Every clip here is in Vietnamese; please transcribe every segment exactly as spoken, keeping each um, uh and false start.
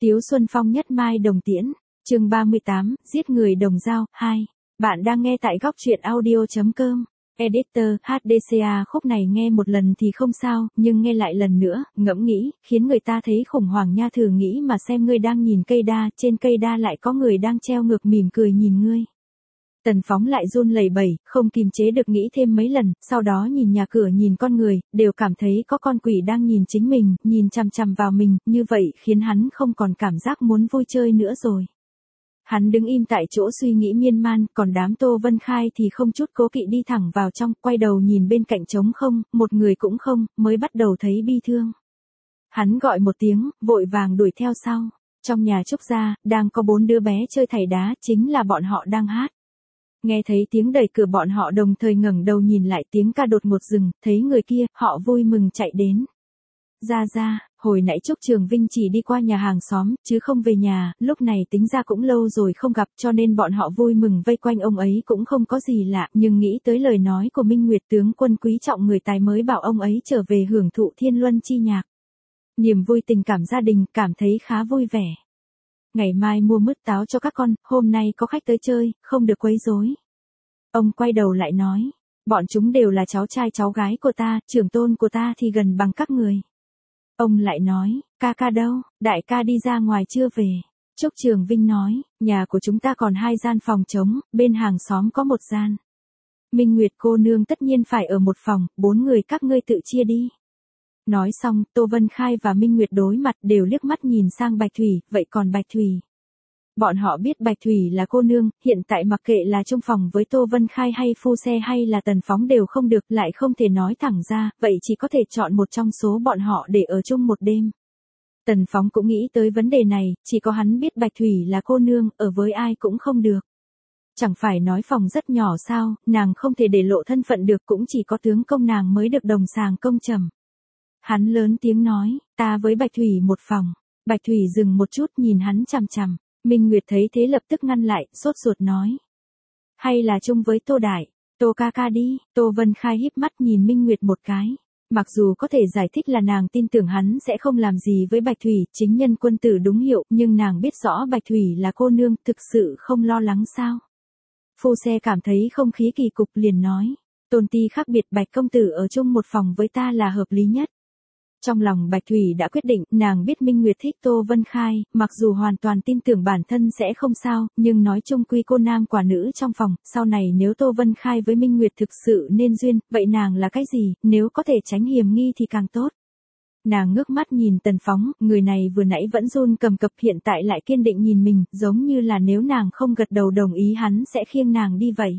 Tiếu Xuân Phong nhất mai đồng tiễn, chương ba mươi tám, giết người đồng dao, hai. Bạn đang nghe tại góc truyện audio.com. Editor, hát đê xê a khúc này nghe một lần thì không sao, nhưng nghe lại lần nữa, ngẫm nghĩ, khiến người ta thấy khủng hoảng nha. Thử nghĩ mà xem, ngươi đang nhìn cây đa, trên cây đa lại có người đang treo ngược mỉm cười nhìn ngươi. Tần Phóng lại run lẩy bẩy, không kìm chế được nghĩ thêm mấy lần, sau đó nhìn nhà cửa nhìn con người, đều cảm thấy có con quỷ đang nhìn chính mình, nhìn chằm chằm vào mình, như vậy khiến hắn không còn cảm giác muốn vui chơi nữa rồi. Hắn đứng im tại chỗ suy nghĩ miên man, còn đám Tô Vân Khai thì không chút cố kỵ đi thẳng vào trong, quay đầu nhìn bên cạnh trống không, một người cũng không, mới bắt đầu thấy bi thương. Hắn gọi một tiếng, vội vàng đuổi theo sau. Trong nhà Trúc gia, đang có bốn đứa bé chơi thảy đá, chính là bọn họ đang hát. Nghe thấy tiếng đẩy cửa, bọn họ đồng thời ngẩng đầu nhìn lại, tiếng ca đột ngột dừng, thấy người kia, họ vui mừng chạy đến. Ra ra, hồi nãy Trúc Trường Vinh chỉ đi qua nhà hàng xóm, chứ không về nhà, lúc này tính ra cũng lâu rồi không gặp, cho nên bọn họ vui mừng vây quanh ông ấy cũng không có gì lạ, nhưng nghĩ tới lời nói của Minh Nguyệt tướng quân quý trọng người tài mới bảo ông ấy trở về hưởng thụ thiên luân chi nhạc. Niềm vui tình cảm gia đình, cảm thấy khá vui vẻ. Ngày mai mua mứt táo cho các con, hôm nay có khách tới chơi, không được quấy rối. Ông quay đầu lại nói, bọn chúng đều là cháu trai cháu gái của ta, trưởng tôn của ta thì gần bằng các người. Ông lại nói, ca ca đâu, đại ca đi ra ngoài chưa về. Trúc Trường Vinh nói, nhà của chúng ta còn hai gian phòng trống, bên hàng xóm có một gian. Minh Nguyệt cô nương tất nhiên phải ở một phòng, bốn người các ngươi tự chia đi. Nói xong, Tô Vân Khai và Minh Nguyệt đối mặt đều liếc mắt nhìn sang Bạch Thủy, vậy còn Bạch Thủy? Bọn họ biết Bạch Thủy là cô nương, hiện tại mặc kệ là chung phòng với Tô Vân Khai hay Phu Xe hay là Tần Phóng đều không được, lại không thể nói thẳng ra, vậy chỉ có thể chọn một trong số bọn họ để ở chung một đêm. Tần Phóng cũng nghĩ tới vấn đề này, chỉ có hắn biết Bạch Thủy là cô nương, ở với ai cũng không được. Chẳng phải nói phòng rất nhỏ sao, nàng không thể để lộ thân phận được, cũng chỉ có tướng công nàng mới được đồng sàng công trầm. Hắn lớn tiếng nói, ta với Bạch Thủy một phòng. Bạch Thủy dừng một chút nhìn hắn chằm chằm. Minh Nguyệt thấy thế lập tức ngăn lại, sốt ruột nói. Hay là chung với Tô Đại, Tô ca ca đi. Tô Vân Khai híp mắt nhìn Minh Nguyệt một cái. Mặc dù có thể giải thích là nàng tin tưởng hắn sẽ không làm gì với Bạch Thủy, chính nhân quân tử đúng hiệu, nhưng nàng biết rõ Bạch Thủy là cô nương, thực sự không lo lắng sao. Phu Xe cảm thấy không khí kỳ cục liền nói. Tôn ti khác biệt, Bạch công tử ở chung một phòng với ta là hợp lý nhất. Trong lòng Bạch Thủy đã quyết định, nàng biết Minh Nguyệt thích Tô Vân Khai, mặc dù hoàn toàn tin tưởng bản thân sẽ không sao, nhưng nói chung quy cô nam quả nữ trong phòng, sau này nếu Tô Vân Khai với Minh Nguyệt thực sự nên duyên, vậy nàng là cái gì, nếu có thể tránh hiểm nghi thì càng tốt. Nàng ngước mắt nhìn Tần Phóng, người này vừa nãy vẫn run cầm cập hiện tại lại kiên định nhìn mình, giống như là nếu nàng không gật đầu đồng ý hắn sẽ khiêng nàng đi vậy.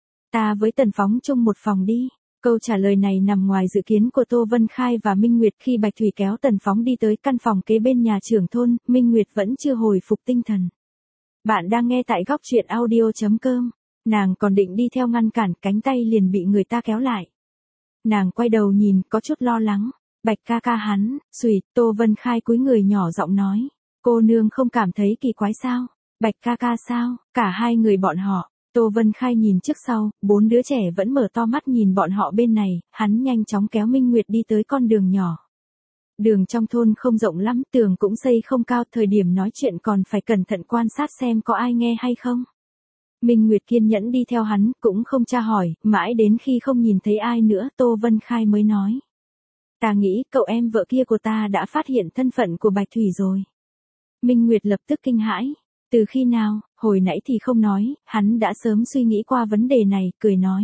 Ta với Tần Phóng chung một phòng đi. Câu trả lời này nằm ngoài dự kiến của Tô Vân Khai và Minh Nguyệt. Khi Bạch Thủy kéo Tần Phóng đi tới căn phòng kế bên nhà trưởng thôn, Minh Nguyệt vẫn chưa hồi phục tinh thần. Bạn đang nghe tại góc truyện audio.com. Nàng còn định đi theo ngăn cản, cánh tay liền bị người ta kéo lại. Nàng quay đầu nhìn, có chút lo lắng. Bạch ca ca hắn, xùi. Tô Vân Khai cúi người nhỏ giọng nói. Cô nương không cảm thấy kỳ quái sao? Bạch ca ca sao? Cả hai người bọn họ. Tô Vân Khai nhìn trước sau, bốn đứa trẻ vẫn mở to mắt nhìn bọn họ bên này, hắn nhanh chóng kéo Minh Nguyệt đi tới con đường nhỏ. Đường trong thôn không rộng lắm, tường cũng xây không cao, thời điểm nói chuyện còn phải cẩn thận quan sát xem có ai nghe hay không. Minh Nguyệt kiên nhẫn đi theo hắn, cũng không tra hỏi, mãi đến khi không nhìn thấy ai nữa, Tô Vân Khai mới nói. Ta nghĩ cậu em vợ kia của ta đã phát hiện thân phận của Bạch Thủy rồi. Minh Nguyệt lập tức kinh hãi. Từ khi nào, hồi nãy thì không nói, hắn đã sớm suy nghĩ qua vấn đề này, cười nói.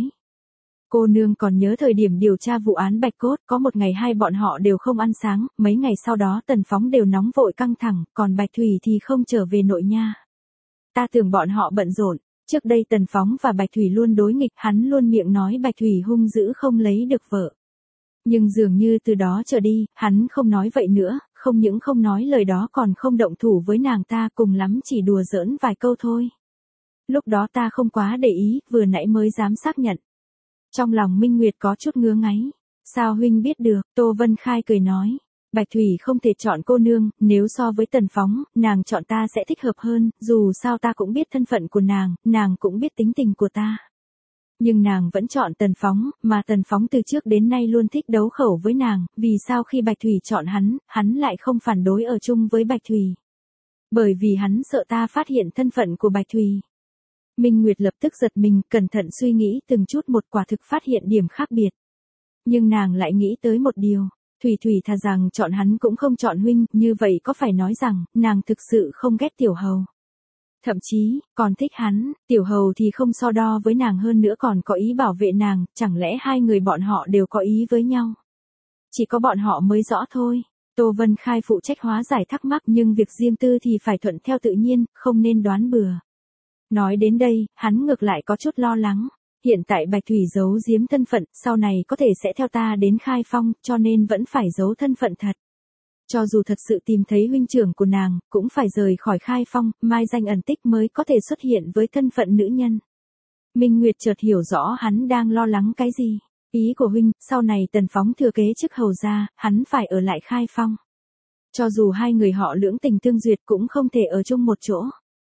Cô nương còn nhớ thời điểm điều tra vụ án Bạch Cốt, có một ngày hai bọn họ đều không ăn sáng, mấy ngày sau đó Tần Phóng đều nóng vội căng thẳng, còn Bạch Thủy thì không trở về nội nha. Ta tưởng bọn họ bận rộn, trước đây Tần Phóng và Bạch Thủy luôn đối nghịch, hắn luôn miệng nói Bạch Thủy hung dữ không lấy được vợ. Nhưng dường như từ đó trở đi, hắn không nói vậy nữa, không những không nói lời đó còn không động thủ với nàng ta, cùng lắm chỉ đùa giỡn vài câu thôi. Lúc đó ta không quá để ý, vừa nãy mới dám xác nhận. Trong lòng Minh Nguyệt có chút ngứa ngáy. Sao huynh biết được? Tô Vân Khai cười nói. Bạch Thủy không thể chọn cô nương, nếu so với Tần Phóng, nàng chọn ta sẽ thích hợp hơn, dù sao ta cũng biết thân phận của nàng, nàng cũng biết tính tình của ta. Nhưng nàng vẫn chọn Tần Phóng, mà Tần Phóng từ trước đến nay luôn thích đấu khẩu với nàng, vì sao khi Bạch Thủy chọn hắn, hắn lại không phản đối ở chung với Bạch Thủy. Bởi vì hắn sợ ta phát hiện thân phận của Bạch Thủy. Minh Nguyệt lập tức giật mình, cẩn thận suy nghĩ từng chút một, quả thực phát hiện điểm khác biệt. Nhưng nàng lại nghĩ tới một điều, Thủy Thủy thà rằng chọn hắn cũng không chọn huynh, như vậy có phải nói rằng, nàng thực sự không ghét Tiểu Hầu. Thậm chí, còn thích hắn, Tiểu Hầu thì không so đo với nàng, hơn nữa còn có ý bảo vệ nàng, chẳng lẽ hai người bọn họ đều có ý với nhau? Chỉ có bọn họ mới rõ thôi. Tô Vân Khai phụ trách hóa giải thắc mắc, nhưng việc riêng tư thì phải thuận theo tự nhiên, không nên đoán bừa. Nói đến đây, hắn ngược lại có chút lo lắng. Hiện tại Bạch Thủy giấu giếm thân phận, sau này có thể sẽ theo ta đến Khai Phong, cho nên vẫn phải giấu thân phận thật. Cho dù thật sự tìm thấy huynh trưởng của nàng, cũng phải rời khỏi Khai Phong, mai danh ẩn tích mới có thể xuất hiện với thân phận nữ nhân. Minh Nguyệt chợt hiểu rõ hắn đang lo lắng cái gì. Ý của huynh, sau này Tần Phóng thừa kế chức hầu gia, hắn phải ở lại Khai Phong. Cho dù hai người họ lưỡng tình tương duyệt cũng không thể ở chung một chỗ.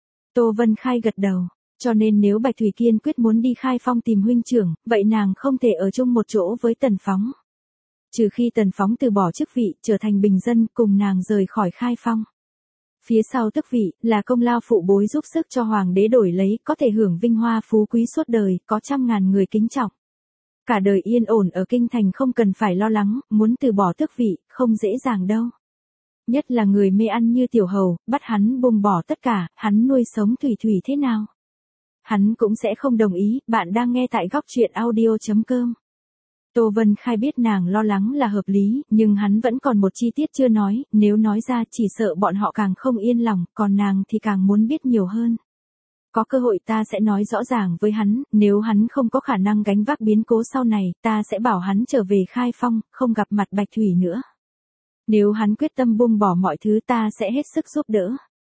Tô Vân Khai gật đầu, cho nên nếu Bạch Thủy kiên quyết muốn đi Khai Phong tìm huynh trưởng, vậy nàng không thể ở chung một chỗ với Tần Phóng. Trừ khi Tần Phóng từ bỏ chức vị, trở thành bình dân, cùng nàng rời khỏi Khai Phong. Phía sau tước vị, là công lao phụ bối giúp sức cho hoàng đế đổi lấy, có thể hưởng vinh hoa phú quý suốt đời, có trăm ngàn người kính trọng. Cả đời yên ổn ở kinh thành không cần phải lo lắng, muốn từ bỏ tước vị, không dễ dàng đâu. Nhất là người mê ăn như Tiểu Hầu, bắt hắn buông bỏ tất cả, hắn nuôi sống Thủy Thủy thế nào? Hắn cũng sẽ không đồng ý. Bạn đang nghe tại góc truyện audio chấm com. Tô Vân Khai biết nàng lo lắng là hợp lý, nhưng hắn vẫn còn một chi tiết chưa nói, nếu nói ra chỉ sợ bọn họ càng không yên lòng, còn nàng thì càng muốn biết nhiều hơn. Có cơ hội ta sẽ nói rõ ràng với hắn, nếu hắn không có khả năng gánh vác biến cố sau này, ta sẽ bảo hắn trở về Khai Phong, không gặp mặt Bạch Thủy nữa. Nếu hắn quyết tâm buông bỏ mọi thứ, ta sẽ hết sức giúp đỡ.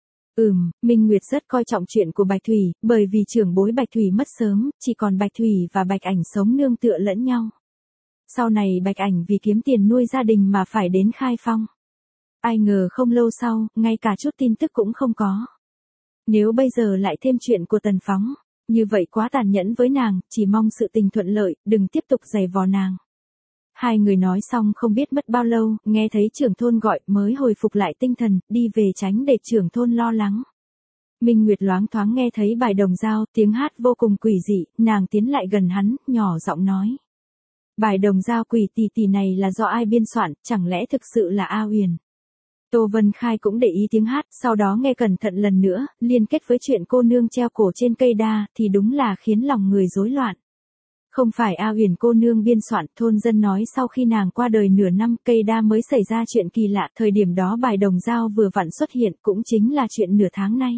Ừm, Minh Nguyệt rất coi trọng chuyện của Bạch Thủy, bởi vì trưởng bối Bạch Thủy mất sớm, chỉ còn Bạch Thủy và Bạch Ảnh sống nương tựa lẫn nhau. Sau này Bạch Ảnh vì kiếm tiền nuôi gia đình mà phải đến Khai Phong. Ai ngờ không lâu sau, ngay cả chút tin tức cũng không có. Nếu bây giờ lại thêm chuyện của Tần Phóng, như vậy quá tàn nhẫn với nàng, chỉ mong sự tình thuận lợi, đừng tiếp tục giày vò nàng. Hai người nói xong không biết mất bao lâu, nghe thấy trưởng thôn gọi mới hồi phục lại tinh thần, đi về tránh để trưởng thôn lo lắng. Minh Nguyệt loáng thoáng nghe thấy bài đồng dao, tiếng hát vô cùng quỷ dị, nàng tiến lại gần hắn, nhỏ giọng nói. Bài đồng dao quỷ tỷ tỷ này là do ai biên soạn, chẳng lẽ thực sự là A Uyển? Tô Vân Khai cũng để ý tiếng hát, sau đó nghe cẩn thận lần nữa, liên kết với chuyện cô nương treo cổ trên cây đa, thì đúng là khiến lòng người rối loạn. Không phải A Uyển cô nương biên soạn, thôn dân nói sau khi nàng qua đời nửa năm, cây đa mới xảy ra chuyện kỳ lạ, thời điểm đó bài đồng dao vừa vặn xuất hiện, cũng chính là chuyện nửa tháng nay.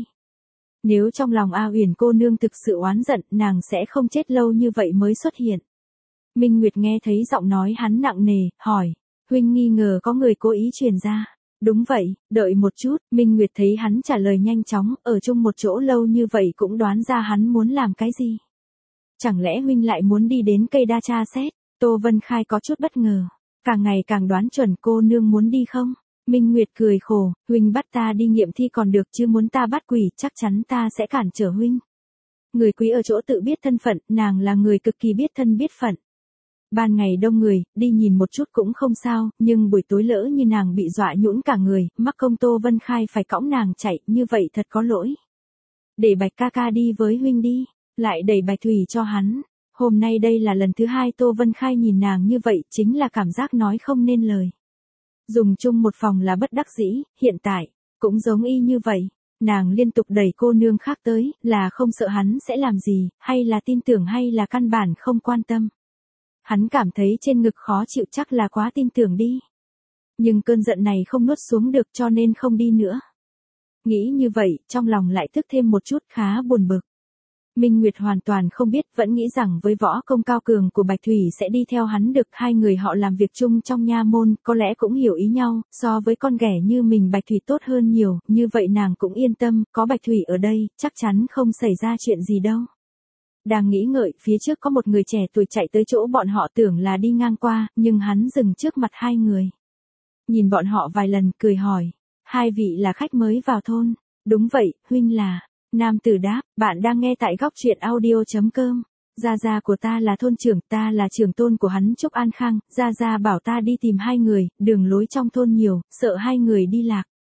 Nếu trong lòng A Uyển cô nương thực sự oán giận, nàng sẽ không chết lâu như vậy mới xuất hiện. Minh Nguyệt nghe thấy giọng nói hắn nặng nề, hỏi, huynh nghi ngờ có người cố ý truyền ra. Đúng vậy, đợi một chút, Minh Nguyệt thấy hắn trả lời nhanh chóng, ở chung một chỗ lâu như vậy cũng đoán ra hắn muốn làm cái gì. Chẳng lẽ huynh lại muốn đi đến cây đa tra xét? Tô Vân Khai có chút bất ngờ, càng ngày càng đoán chuẩn cô nương muốn đi không? Minh Nguyệt cười khổ, huynh bắt ta đi nghiệm thi còn được chứ muốn ta bắt quỷ, chắc chắn ta sẽ cản trở huynh. Người quý ở chỗ tự biết thân phận, nàng là người cực kỳ biết thân biết phận. Ban ngày đông người, đi nhìn một chút cũng không sao, nhưng buổi tối lỡ như nàng bị dọa nhũn cả người, mắc công Tô Vân Khai phải cõng nàng chạy, như vậy thật có lỗi. Để Bạch ca ca đi với huynh đi, lại đẩy Bạch Thủy cho hắn. Hôm nay đây là lần thứ hai Tô Vân Khai nhìn nàng như vậy, chính là cảm giác nói không nên lời. Dùng chung một phòng là bất đắc dĩ, hiện tại, cũng giống y như vậy. Nàng liên tục đẩy cô nương khác tới, là không sợ hắn sẽ làm gì, hay là tin tưởng hay là căn bản không quan tâm. Hắn cảm thấy trên ngực khó chịu, chắc là quá tin tưởng đi. Nhưng cơn giận này không nuốt xuống được cho nên không đi nữa. Nghĩ như vậy, trong lòng lại tức thêm một chút, khá buồn bực. Minh Nguyệt hoàn toàn không biết, vẫn nghĩ rằng với võ công cao cường của Bạch Thủy sẽ đi theo hắn được, hai người họ làm việc chung trong nha môn, có lẽ cũng hiểu ý nhau, so với con ghẻ như mình Bạch Thủy tốt hơn nhiều, như vậy nàng cũng yên tâm, có Bạch Thủy ở đây, chắc chắn không xảy ra chuyện gì đâu. Đang nghĩ ngợi, phía trước có một người trẻ tuổi chạy tới chỗ bọn họ, tưởng là đi ngang qua, nhưng hắn dừng trước mặt hai người. Nhìn bọn họ vài lần, cười hỏi, hai vị là khách mới vào thôn? Đúng vậy, huynh là... Nam tử đáp, bạn đang nghe tại góc truyện audio chấm com. Gia gia của ta là thôn trưởng, ta là trưởng tôn của hắn Trúc An Khang, gia gia bảo ta đi tìm hai người, đường lối trong thôn nhiều, sợ hai người đi lạc.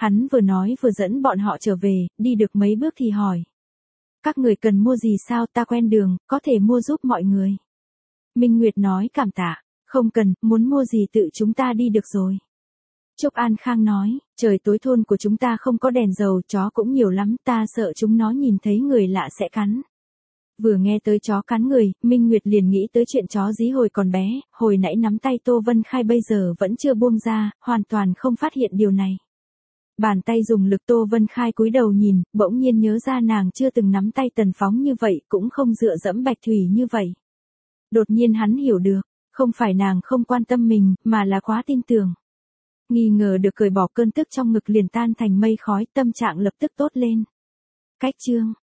Hắn vừa nói vừa dẫn bọn họ trở về, đi được mấy bước thì hỏi. Các người cần mua gì sao, ta quen đường, có thể mua giúp mọi người. Minh Nguyệt nói cảm tạ, không cần, muốn mua gì tự chúng ta đi được rồi. Trúc An Khang nói, trời tối thôn của chúng ta không có đèn dầu, chó cũng nhiều lắm, ta sợ chúng nó nhìn thấy người lạ sẽ cắn. Vừa nghe tới chó cắn người, Minh Nguyệt liền nghĩ tới chuyện chó dí hồi còn bé, hồi nãy nắm tay Tô Vân Khai bây giờ vẫn chưa buông ra, hoàn toàn không phát hiện điều này. Bàn tay dùng lực Tô Vân Khai cúi đầu nhìn, bỗng nhiên nhớ ra nàng chưa từng nắm tay Tần Phóng như vậy, cũng không dựa dẫm Bạch Thủy như vậy. Đột nhiên hắn hiểu được, không phải nàng không quan tâm mình, mà là quá tin tưởng. Nghi ngờ được cởi bỏ, cơn tức trong ngực liền tan thành mây khói, tâm trạng lập tức tốt lên. Cách chương